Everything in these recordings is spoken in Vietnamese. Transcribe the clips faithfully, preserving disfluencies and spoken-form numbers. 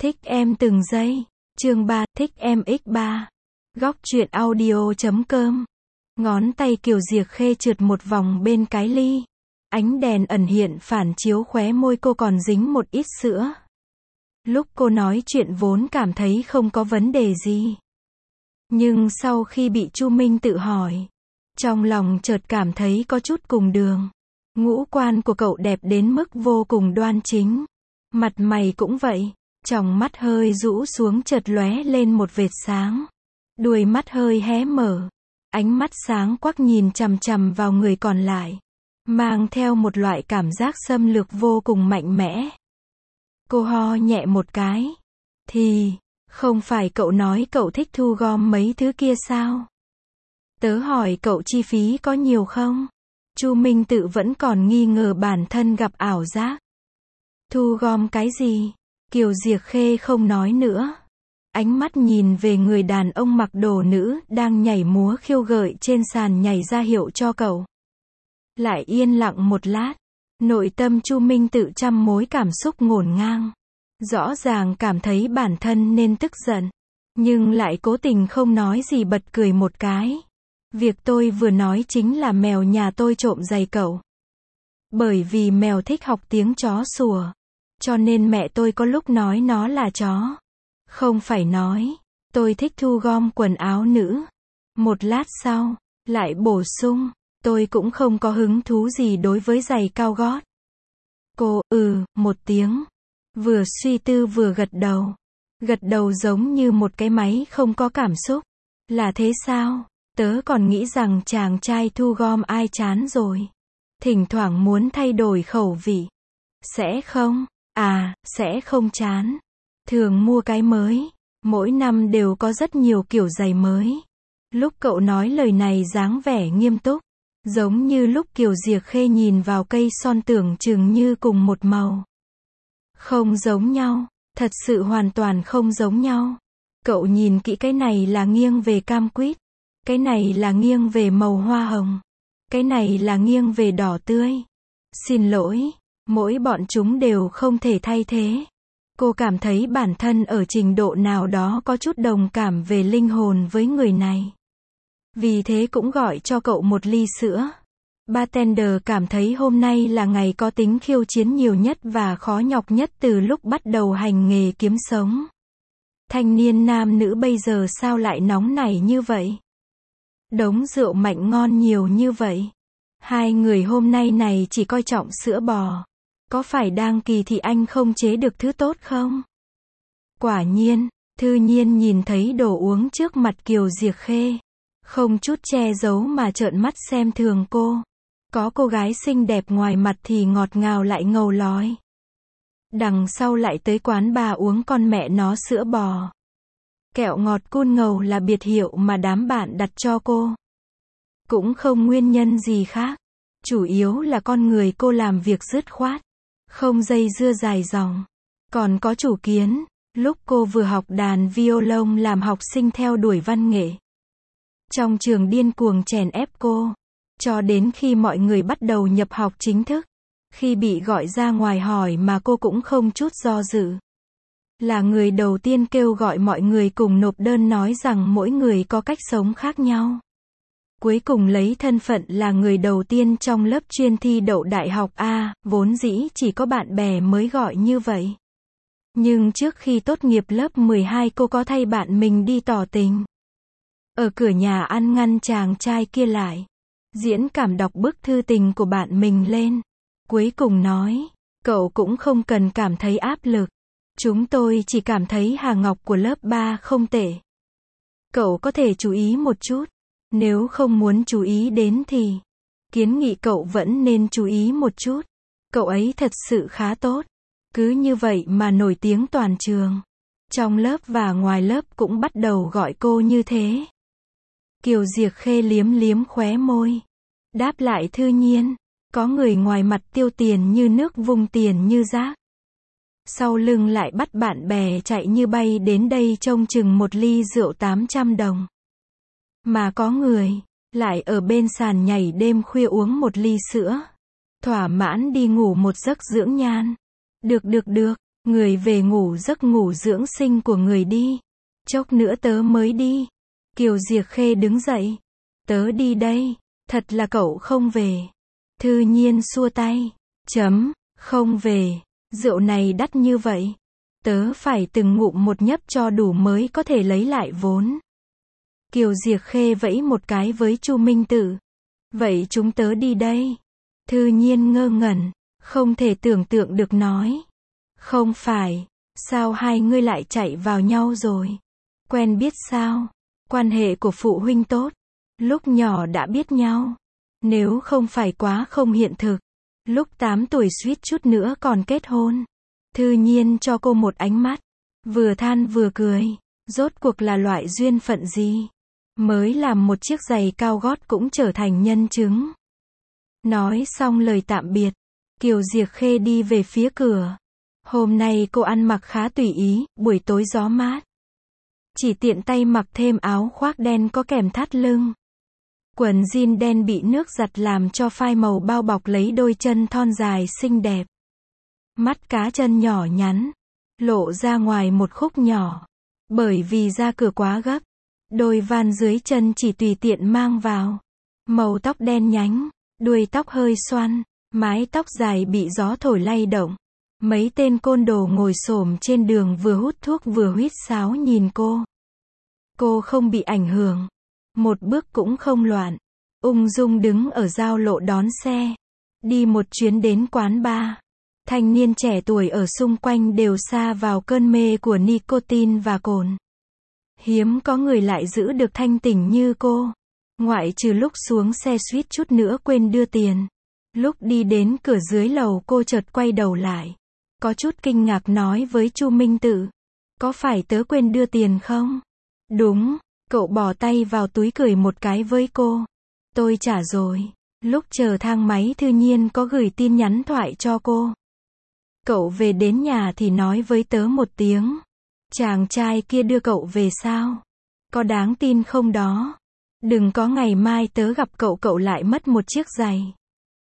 Thích em từng giây. Chương ba, thích em x ba. Góc truyện audio chấm com. Ngón tay Kiều Diệc Khê trượt một vòng bên cái ly. Ánh đèn ẩn hiện phản chiếu khóe môi cô còn dính một ít sữa. Lúc cô nói chuyện vốn cảm thấy không có vấn đề gì. Nhưng sau khi bị Chu Minh tự hỏi, trong lòng chợt cảm thấy có chút cùng đường. Ngũ quan của cậu đẹp đến mức vô cùng đoan chính. Mặt mày cũng vậy. Tròng mắt hơi rũ xuống chợt lóe lên một vệt sáng. Đuôi mắt hơi hé mở. Ánh mắt sáng quắc nhìn chằm chằm vào người còn lại. Mang theo một loại cảm giác xâm lược vô cùng mạnh mẽ. Cô ho nhẹ một cái. Thì, không phải cậu nói cậu thích thu gom mấy thứ kia sao? Tớ hỏi cậu chi phí có nhiều không? Chu Minh tự vẫn còn nghi ngờ bản thân gặp ảo giác. Thu gom cái gì? Kiều Diệc Khê không nói nữa. Ánh mắt nhìn về người đàn ông mặc đồ nữ đang nhảy múa khiêu gợi trên sàn nhảy ra hiệu cho cậu. Lại yên lặng một lát. Nội tâm Chu Minh tự trăm mối cảm xúc ngổn ngang. Rõ ràng cảm thấy bản thân nên tức giận. Nhưng lại cố tình không nói gì bật cười một cái. Việc tôi vừa nói chính là mèo nhà tôi trộm giày cậu. Bởi vì mèo thích học tiếng chó sủa. Cho nên mẹ tôi có lúc nói nó là chó. Không phải nói, tôi thích thu gom quần áo nữ. Một lát sau, lại bổ sung, tôi cũng không có hứng thú gì đối với giày cao gót. Cô, ừ, một tiếng. Vừa suy tư vừa gật đầu. Gật đầu giống như một cái máy không có cảm xúc. Là thế sao? Tớ còn nghĩ rằng chàng trai thu gom ai chán rồi. Thỉnh thoảng muốn thay đổi khẩu vị. Sẽ không? À, sẽ không chán. Thường mua cái mới. Mỗi năm đều có rất nhiều kiểu giày mới. Lúc cậu nói lời này dáng vẻ nghiêm túc. Giống như lúc Kiều Diệc Khê nhìn vào cây son tưởng chừng như cùng một màu. Không giống nhau. Thật sự hoàn toàn không giống nhau. Cậu nhìn kỹ cái này là nghiêng về cam quýt. Cái này là nghiêng về màu hoa hồng. Cái này là nghiêng về đỏ tươi. Xin lỗi. Mỗi bọn chúng đều không thể thay thế. Cô cảm thấy bản thân ở trình độ nào đó có chút đồng cảm về linh hồn với người này. Vì thế cũng gọi cho cậu một ly sữa. Bartender cảm thấy hôm nay là ngày có tính khiêu chiến nhiều nhất và khó nhọc nhất từ lúc bắt đầu hành nghề kiếm sống. Thanh niên nam nữ bây giờ sao lại nóng nảy như vậy? Đống rượu mạnh ngon nhiều như vậy. Hai người hôm nay này chỉ coi trọng sữa bò. Có phải đang kỳ thị anh không chế được thứ tốt không? Quả nhiên, Thư Nhiên nhìn thấy đồ uống trước mặt Kiều Diệc Khê. Không chút che giấu mà trợn mắt xem thường cô. Có cô gái xinh đẹp ngoài mặt thì ngọt ngào lại ngầu lói. Đằng sau lại tới quán bà uống con mẹ nó sữa bò. Kẹo ngọt cool ngầu là biệt hiệu mà đám bạn đặt cho cô. Cũng không nguyên nhân gì khác. Chủ yếu là con người cô làm việc dứt khoát. Không dây dưa dài dòng. Còn có chủ kiến. Lúc cô vừa học đàn violon làm học sinh theo đuổi văn nghệ. Trong trường điên cuồng chèn ép cô. Cho đến khi mọi người bắt đầu nhập học chính thức. Khi bị gọi ra ngoài hỏi mà cô cũng không chút do dự. Là người đầu tiên kêu gọi mọi người cùng nộp đơn nói rằng mỗi người có cách sống khác nhau. Cuối cùng lấy thân phận là người đầu tiên trong lớp chuyên thi đậu đại học A, vốn dĩ chỉ có bạn bè mới gọi như vậy. Nhưng trước khi tốt nghiệp lớp mười hai cô có thay bạn mình đi tỏ tình. Ở cửa nhà ăn ngăn chàng trai kia lại. Diễn cảm đọc bức thư tình của bạn mình lên. Cuối cùng nói, cậu cũng không cần cảm thấy áp lực. Chúng tôi chỉ cảm thấy Hà Ngọc của lớp ba không tệ. Cậu có thể chú ý một chút. Nếu không muốn chú ý đến thì, kiến nghị cậu vẫn nên chú ý một chút. Cậu ấy thật sự khá tốt. Cứ như vậy mà nổi tiếng toàn trường. Trong lớp và ngoài lớp cũng bắt đầu gọi cô như thế. Kiều Diệc Khê liếm liếm khóe môi. Đáp lại Thư Nhiên. Có người ngoài mặt tiêu tiền như nước vung tiền như rác. Sau lưng lại bắt bạn bè chạy như bay đến đây trông chừng một ly rượu tám trăm đồng. Mà có người, lại ở bên sàn nhảy đêm khuya uống một ly sữa. Thỏa mãn đi ngủ một giấc dưỡng nhan. Được được được, Người về ngủ giấc ngủ dưỡng sinh của người đi. Chốc nữa tớ mới đi. Kiều Diệc Khê đứng dậy. Tớ đi đây. Thật là cậu không về. Thư Nhiên xua tay. Chấm, không về. Rượu này đắt như vậy. Tớ phải từng ngụm một nhấp cho đủ mới có thể lấy lại vốn. Kiều Diệc Khê vẫy một cái với Chu Minh Tự. Vậy chúng tớ đi đây. Thư Nhiên ngơ ngẩn, không thể tưởng tượng được nói. Không phải, sao hai ngươi lại chạy vào nhau rồi? Quen biết sao? Quan hệ của phụ huynh tốt. Lúc nhỏ đã biết nhau. Nếu không phải quá không hiện thực. Lúc tám tuổi suýt chút nữa còn kết hôn. Thư Nhiên cho cô một ánh mắt. Vừa than vừa cười. Rốt cuộc là loại duyên phận gì? Mới làm một chiếc giày cao gót cũng trở thành nhân chứng. Nói xong lời tạm biệt. Kiều Diệc Khê đi về phía cửa. Hôm nay cô ăn mặc khá tùy ý, buổi tối gió mát. Chỉ tiện tay mặc thêm áo khoác đen có kèm thắt lưng. Quần jean đen bị nước giặt làm cho phai màu bao bọc lấy đôi chân thon dài xinh đẹp. Mắt cá chân nhỏ nhắn, lộ ra ngoài một khúc nhỏ. Bởi vì ra cửa quá gấp, đôi van dưới chân chỉ tùy tiện mang vào. Màu tóc đen nhánh, đuôi tóc hơi xoăn, mái tóc dài bị gió thổi lay động. Mấy tên côn đồ ngồi xổm trên đường vừa hút thuốc vừa huýt sáo nhìn cô. Cô không bị ảnh hưởng. Một bước cũng không loạn. Ung dung đứng ở giao lộ đón xe. Đi một chuyến đến quán bar. Thanh niên trẻ tuổi ở xung quanh đều sa vào cơn mê của nicotine và cồn. Hiếm có người lại giữ được thanh tỉnh như cô. Ngoại trừ lúc xuống xe suýt chút nữa quên đưa tiền. Lúc đi đến cửa dưới lầu cô chợt quay đầu lại. Có chút kinh ngạc nói với Chu Minh Tự. Có phải tớ quên đưa tiền không? Đúng, cậu bỏ tay vào túi cười một cái với cô. Tôi trả rồi. Lúc chờ thang máy Thư Nhiên có gửi tin nhắn thoại cho cô. Cậu về đến nhà thì nói với tớ một tiếng. Chàng trai kia đưa cậu về sao? Có đáng tin không đó? Đừng có ngày mai tớ gặp cậu cậu lại mất một chiếc giày.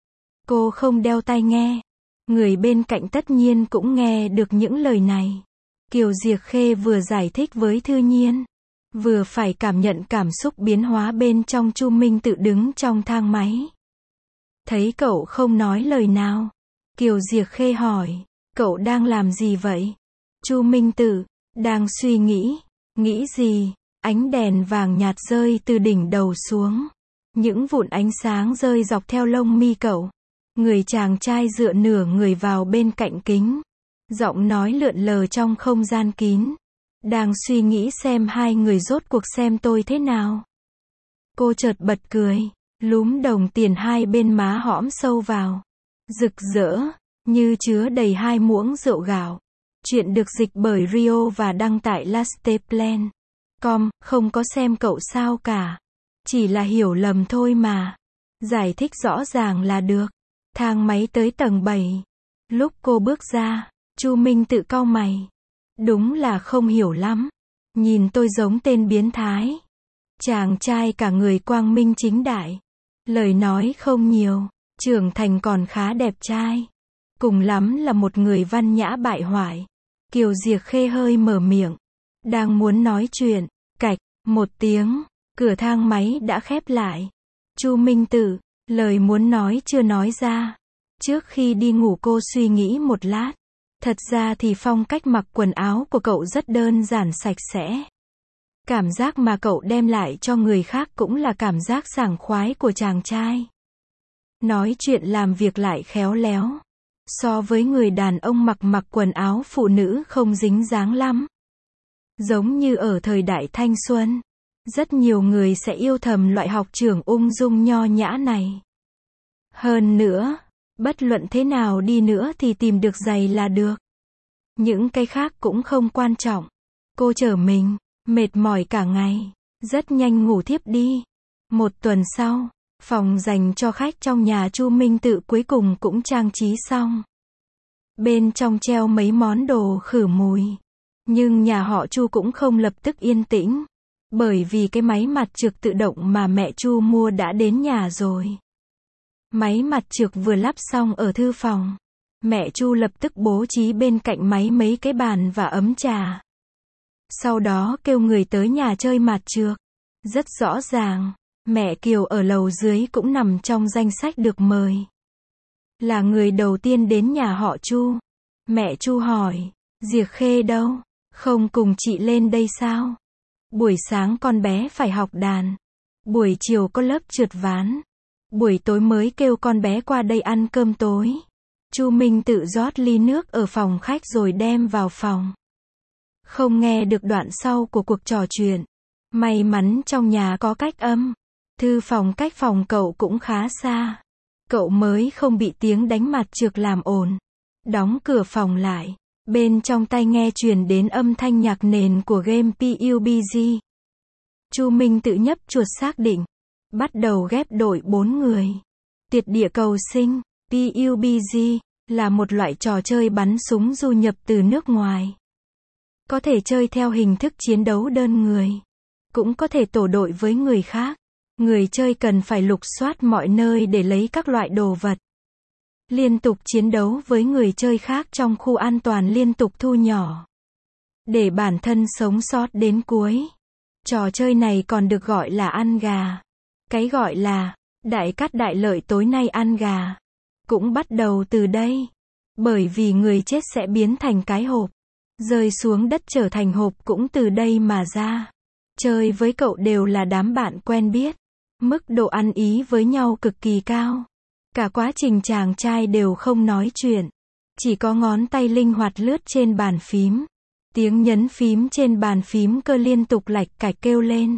Cô không đeo tai nghe. Người bên cạnh tất nhiên cũng nghe được những lời này. Kiều Diệc Khê vừa giải thích với Thư Nhiên, vừa phải cảm nhận cảm xúc biến hóa bên trong. Chu Minh Tự đứng trong thang máy. Thấy cậu không nói lời nào. Kiều Diệc Khê hỏi, cậu đang làm gì vậy? Chu Minh Tự, đang suy nghĩ. Nghĩ gì? Ánh đèn vàng nhạt rơi từ đỉnh đầu xuống. Những vụn ánh sáng rơi dọc theo lông mi cậu. Người chàng trai dựa nửa người vào bên cạnh kính. Giọng nói lượn lờ trong không gian kín. Đang suy nghĩ xem hai người rốt cuộc xem tôi thế nào. Cô chợt bật cười. Lúm đồng tiền hai bên má hõm sâu vào. Rực rỡ, như chứa đầy hai muỗng rượu gạo. Chuyện được dịch bởi Rio và đăng tại lasteplan chấm com, không có xem cậu sao cả. Chỉ là hiểu lầm thôi mà. Giải thích rõ ràng là được. Thang máy tới tầng bảy. Lúc cô bước ra, Chu Minh Tự cau mày. Đúng là không hiểu lắm. Nhìn tôi giống tên biến thái. Chàng trai cả người quang minh chính đại. Lời nói không nhiều, trưởng thành còn khá đẹp trai. Cùng lắm là một người văn nhã bại hoại. Kiều Diệc Khê hơi mở miệng. Đang muốn nói chuyện, cạch, một tiếng, cửa thang máy đã khép lại. Chu Minh Tự, lời muốn nói chưa nói ra. Trước khi đi ngủ cô suy nghĩ một lát. Thật ra thì phong cách mặc quần áo của cậu rất đơn giản sạch sẽ. Cảm giác mà cậu đem lại cho người khác cũng là cảm giác sảng khoái của chàng trai. Nói chuyện làm việc lại khéo léo. So với người đàn ông mặc mặc quần áo phụ nữ không dính dáng lắm. Giống như ở thời đại thanh xuân. Rất nhiều người sẽ yêu thầm loại học trưởng ung dung nho nhã này. Hơn nữa, bất luận thế nào đi nữa thì tìm được giày là được. Những cái khác cũng không quan trọng. Cô chở mình, mệt mỏi cả ngày, rất nhanh ngủ thiếp đi. Một tuần sau, phòng dành cho khách trong nhà Chu Minh Tự cuối cùng cũng trang trí xong. Bên trong treo mấy món đồ khử mùi. Nhưng nhà họ Chu cũng không lập tức yên tĩnh. Bởi vì cái máy mặt trược tự động mà mẹ Chu mua đã đến nhà rồi. Máy mặt trược vừa lắp xong ở thư phòng. Mẹ Chu lập tức bố trí bên cạnh máy mấy cái bàn và ấm trà. Sau đó kêu người tới nhà chơi mạt trược. Rất rõ ràng, mẹ Kiều ở lầu dưới cũng nằm trong danh sách được mời. Là người đầu tiên đến nhà họ Chu. Mẹ Chu hỏi, Diệc Khê đâu? Không cùng chị lên đây sao? Buổi sáng con bé phải học đàn. Buổi chiều có lớp trượt ván. Buổi tối mới kêu con bé qua đây ăn cơm tối. Chu Minh tự rót ly nước ở phòng khách rồi đem vào phòng. Không nghe được đoạn sau của cuộc trò chuyện. May mắn trong nhà có cách âm. Thư phòng cách phòng cậu cũng khá xa. Cậu mới không bị tiếng đánh mặt trược làm ồn. Đóng cửa phòng lại. Bên trong tai nghe truyền đến âm thanh nhạc nền của game pê u bê giê. Chu Minh tự nhấp chuột xác định. Bắt đầu ghép đội bốn người. Tiệt địa cầu sinh, pê u bê giê, là một loại trò chơi bắn súng du nhập từ nước ngoài. Có thể chơi theo hình thức chiến đấu đơn người. Cũng có thể tổ đội với người khác. Người chơi cần phải lục soát mọi nơi để lấy các loại đồ vật. Liên tục chiến đấu với người chơi khác trong khu an toàn, liên tục thu nhỏ. Để bản thân sống sót đến cuối. Trò chơi này còn được gọi là ăn gà. Cái gọi là đại cát đại lợi tối nay ăn gà cũng bắt đầu từ đây. Bởi vì người chết sẽ biến thành cái hộp. Rơi xuống đất trở thành hộp cũng từ đây mà ra. Chơi với cậu đều là đám bạn quen biết. Mức độ ăn ý với nhau cực kỳ cao. Cả quá trình chàng trai đều không nói chuyện. Chỉ có ngón tay linh hoạt lướt trên bàn phím. Tiếng nhấn phím trên bàn phím cơ liên tục lạch cạch kêu lên.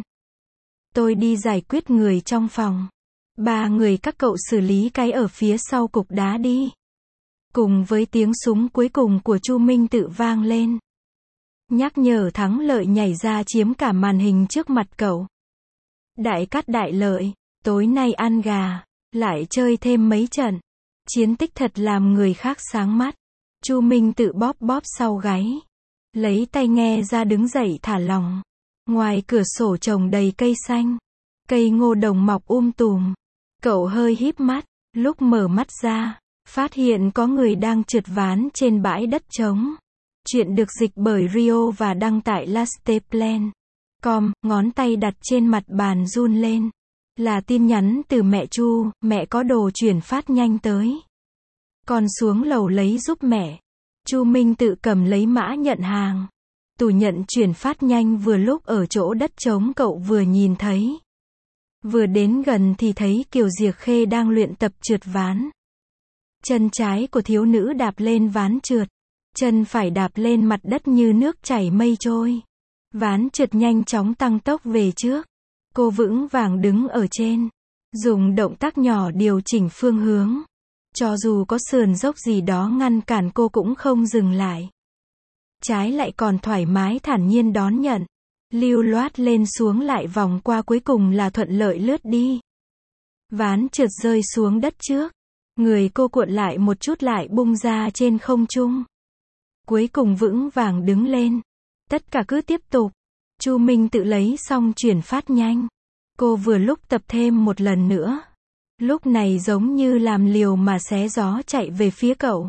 Tôi đi giải quyết người trong phòng. Ba người các cậu xử lý cái ở phía sau cục đá đi. Cùng với tiếng súng cuối cùng của Chu Minh tự vang lên. Nhắc nhở thắng lợi nhảy ra chiếm cả màn hình trước mặt cậu. Đại cát đại lợi, tối nay ăn gà, lại chơi thêm mấy trận. Chiến tích thật làm người khác sáng mắt. Chu Minh tự bóp bóp sau gáy. Lấy tai nghe ra đứng dậy thả lỏng. Ngoài cửa sổ trồng đầy cây xanh. Cây ngô đồng mọc um tùm. Cậu hơi híp mắt, lúc mở mắt ra, phát hiện có người đang trượt ván trên bãi đất trống. Chuyện được dịch bởi Rio và đăng tại lasteplan chấm com, ngón tay đặt trên mặt bàn run lên. Là tin nhắn từ mẹ Chu, mẹ có đồ chuyển phát nhanh tới. Con xuống lầu lấy giúp mẹ. Chu Minh tự cầm lấy mã nhận hàng. Tủ nhận chuyển phát nhanh vừa lúc ở chỗ đất trống cậu vừa nhìn thấy. Vừa đến gần thì thấy Kiều Diệc Khê đang luyện tập trượt ván. Chân trái của thiếu nữ đạp lên ván trượt. Chân phải đạp lên mặt đất như nước chảy mây trôi. Ván trượt nhanh chóng tăng tốc về trước. Cô vững vàng đứng ở trên. Dùng động tác nhỏ điều chỉnh phương hướng. Cho dù có sườn dốc gì đó ngăn cản cô cũng không dừng lại. Trái lại còn thoải mái thản nhiên đón nhận. Lưu loát lên xuống lại vòng qua cuối cùng là thuận lợi lướt đi. Ván trượt rơi xuống đất trước. Người cô cuộn lại một chút lại bung ra trên không trung. Cuối cùng vững vàng đứng lên. Tất cả cứ tiếp tục. Chu Minh tự lấy xong chuyển phát nhanh. Cô vừa lúc tập thêm một lần nữa. Lúc này giống như làm liều mà xé gió chạy về phía cậu.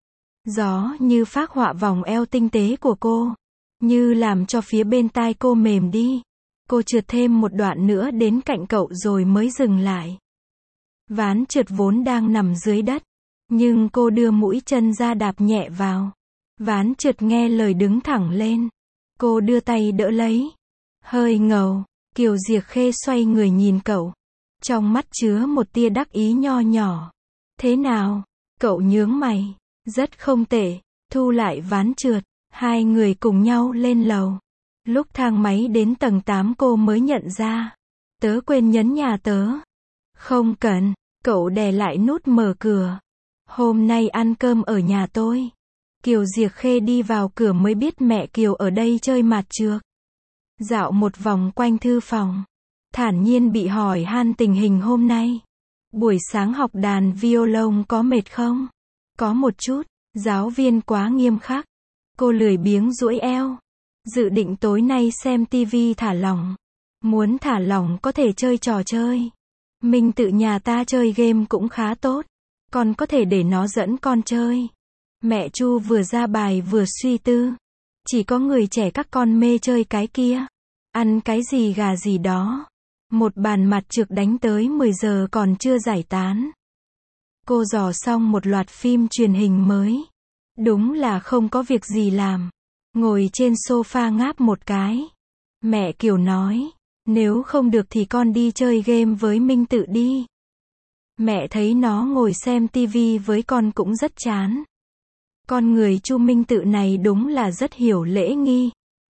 Gió như phác họa vòng eo tinh tế của cô. Như làm cho phía bên tai cô mềm đi. Cô trượt thêm một đoạn nữa đến cạnh cậu rồi mới dừng lại. Ván trượt vốn đang nằm dưới đất. Nhưng cô đưa mũi chân ra đạp nhẹ vào. Ván trượt nghe lời đứng thẳng lên. Cô đưa tay đỡ lấy. Hơi ngầu, Kiều Diệc Khê xoay người nhìn cậu. Trong mắt chứa một tia đắc ý nho nhỏ. Thế nào? Cậu nhướng mày. Rất không tệ. Thu lại ván trượt. Hai người cùng nhau lên lầu. Lúc thang máy đến tầng tám cô mới nhận ra. Tớ quên nhấn nhà tớ. Không cần. Cậu đè lại nút mở cửa. Hôm nay ăn cơm ở nhà tôi. Kiều Diệc Khê đi vào cửa mới biết mẹ Kiều ở đây chơi mạt trược. Dạo một vòng quanh thư phòng. Thản nhiên bị hỏi han tình hình hôm nay. Buổi sáng học đàn violon có mệt không? Có một chút. Giáo viên quá nghiêm khắc. Cô lười biếng duỗi eo. Dự định tối nay xem tivi thả lỏng. Muốn thả lỏng có thể chơi trò chơi. Mình tự nhà ta chơi game cũng khá tốt. Con có thể để nó dẫn con chơi. Mẹ Chu vừa ra bài vừa suy tư. Chỉ có người trẻ các con mê chơi cái kia. Ăn cái gì gà gì đó. Một bàn mặt trược đánh tới mười giờ còn chưa giải tán. Cô dò xong một loạt phim truyền hình mới. Đúng là không có việc gì làm. Ngồi trên sofa ngáp một cái. Mẹ Kiều nói, nếu không được thì con đi chơi game với Minh Tự đi. Mẹ thấy nó ngồi xem tivi với con cũng rất chán. Con người Chu Minh Tự này đúng là rất hiểu lễ nghi.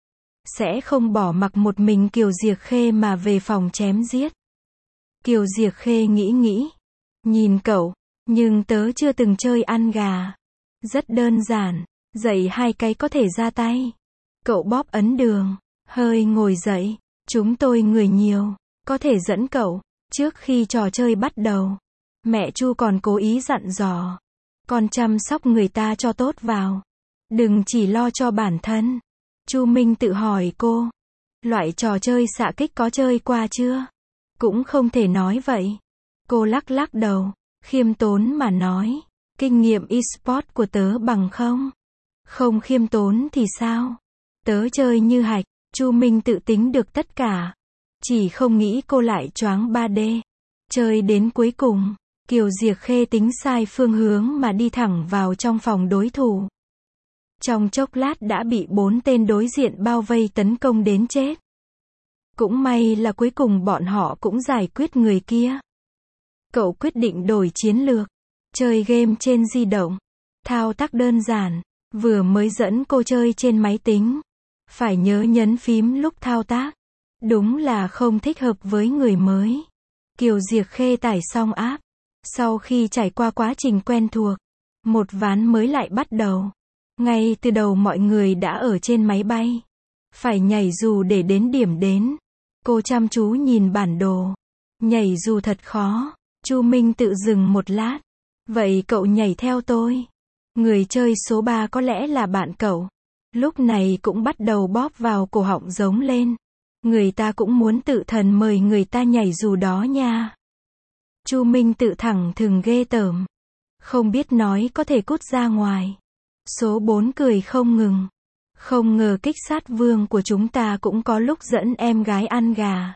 Sẽ không bỏ mặc một mình Kiều Diệc Khê mà về phòng chém giết. Kiều Diệc Khê nghĩ nghĩ. Nhìn cậu, nhưng tớ chưa từng chơi ăn gà. Rất đơn giản, dạy hai cái có thể ra tay. Cậu bóp ấn đường, hơi ngồi dậy. Chúng tôi người nhiều, có thể dẫn cậu. Trước khi trò chơi bắt đầu, mẹ Chu còn cố ý dặn dò. Con chăm sóc người ta cho tốt vào. Đừng chỉ lo cho bản thân. Chu Minh Tự hỏi cô. Loại trò chơi xạ kích có chơi qua chưa? Cũng không thể nói vậy. Cô lắc lắc đầu, khiêm tốn mà nói. Kinh nghiệm e-sport của tớ bằng không? Không khiêm tốn thì sao? Tớ chơi như hạch. Chu Minh Tự tính được tất cả. Chỉ không nghĩ cô lại choáng ba D. Chơi đến cuối cùng, Kiều Diệc Khê tính sai phương hướng mà đi thẳng vào trong phòng đối thủ. Trong chốc lát đã bị bốn tên đối diện bao vây tấn công đến chết. Cũng may là cuối cùng bọn họ cũng giải quyết người kia. Cậu quyết định đổi chiến lược. Chơi game trên di động. Thao tác đơn giản. Vừa mới dẫn cô chơi trên máy tính. Phải nhớ nhấn phím lúc thao tác. Đúng là không thích hợp với người mới. Kiều Diệc Khê tải xong app. Sau khi trải qua quá trình quen thuộc, một ván mới lại bắt đầu. Ngay từ đầu mọi người đã ở trên máy bay. Phải nhảy dù để đến điểm đến. Cô chăm chú nhìn bản đồ. Nhảy dù thật khó. Chu Minh Tự dừng một lát. Vậy cậu nhảy theo tôi. Người chơi số ba có lẽ là bạn cậu. Lúc này cũng bắt đầu bóp vào cổ họng giống lên. Người ta cũng muốn tự thần mời người ta nhảy dù đó nha. Chu Minh Tự thẳng thừng ghê tởm. Không biết nói có thể cút ra ngoài. Số bốn cười không ngừng. Không ngờ kích sát vương của chúng ta cũng có lúc dẫn em gái ăn gà.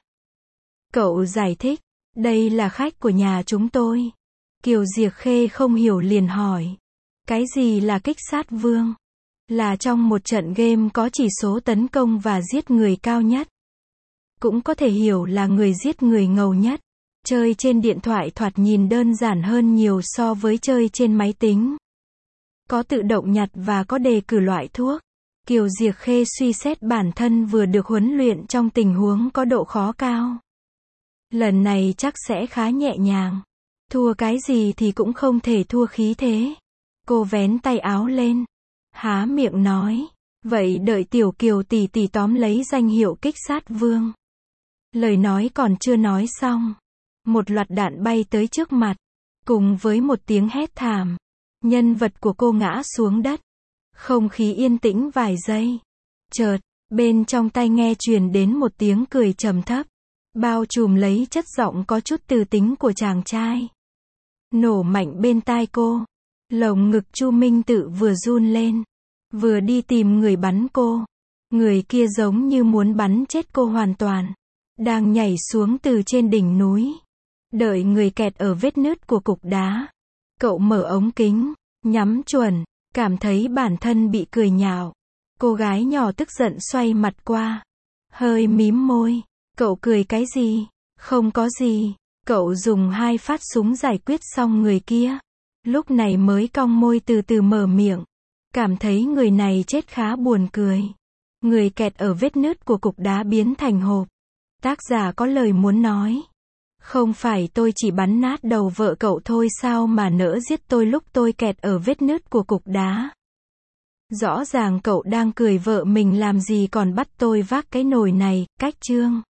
Cậu giải thích. Đây là khách của nhà chúng tôi. Kiều Diệc Khê không hiểu liền hỏi. Cái gì là kích sát vương? Là trong một trận game có chỉ số tấn công và giết người cao nhất. Cũng có thể hiểu là người giết người ngầu nhất. Chơi trên điện thoại thoạt nhìn đơn giản hơn nhiều so với chơi trên máy tính. Có tự động nhặt và có đề cử loại thuốc. Kiều Diệc Khê suy xét bản thân vừa được huấn luyện trong tình huống có độ khó cao. Lần này chắc sẽ khá nhẹ nhàng. Thua cái gì thì cũng không thể thua khí thế. Cô vén tay áo lên. Há miệng nói. Vậy đợi Tiểu Kiều tỷ tỷ tóm lấy danh hiệu kích sát vương. Lời nói còn chưa nói xong. Một loạt đạn bay tới trước mặt. Cùng với một tiếng hét thảm. Nhân vật của cô ngã xuống đất. Không khí yên tĩnh vài giây. Chợt, bên trong tai nghe truyền đến một tiếng cười trầm thấp. Bao trùm lấy chất giọng có chút từ tính của chàng trai. Nổ mạnh bên tai cô. Lồng ngực Chu Minh Tự vừa run lên. Vừa đi tìm người bắn cô. Người kia giống như muốn bắn chết cô hoàn toàn. Đang nhảy xuống từ trên đỉnh núi. Đợi người kẹt ở vết nứt của cục đá. Cậu mở ống kính. Nhắm chuẩn. Cảm thấy bản thân bị cười nhạo. Cô gái nhỏ tức giận xoay mặt qua. Hơi mím môi. Cậu cười cái gì? Không có gì. Cậu dùng hai phát súng giải quyết xong người kia. Lúc này mới cong môi từ từ mở miệng. Cảm thấy người này chết khá buồn cười. Người kẹt ở vết nứt của cục đá biến thành hộp. Tác giả có lời muốn nói. Không phải tôi chỉ bắn nát đầu vợ cậu thôi sao mà nỡ giết tôi lúc tôi kẹt ở vết nứt của cục đá. Rõ ràng cậu đang cười vợ mình làm gì còn bắt tôi vác cái nồi này, cách chương.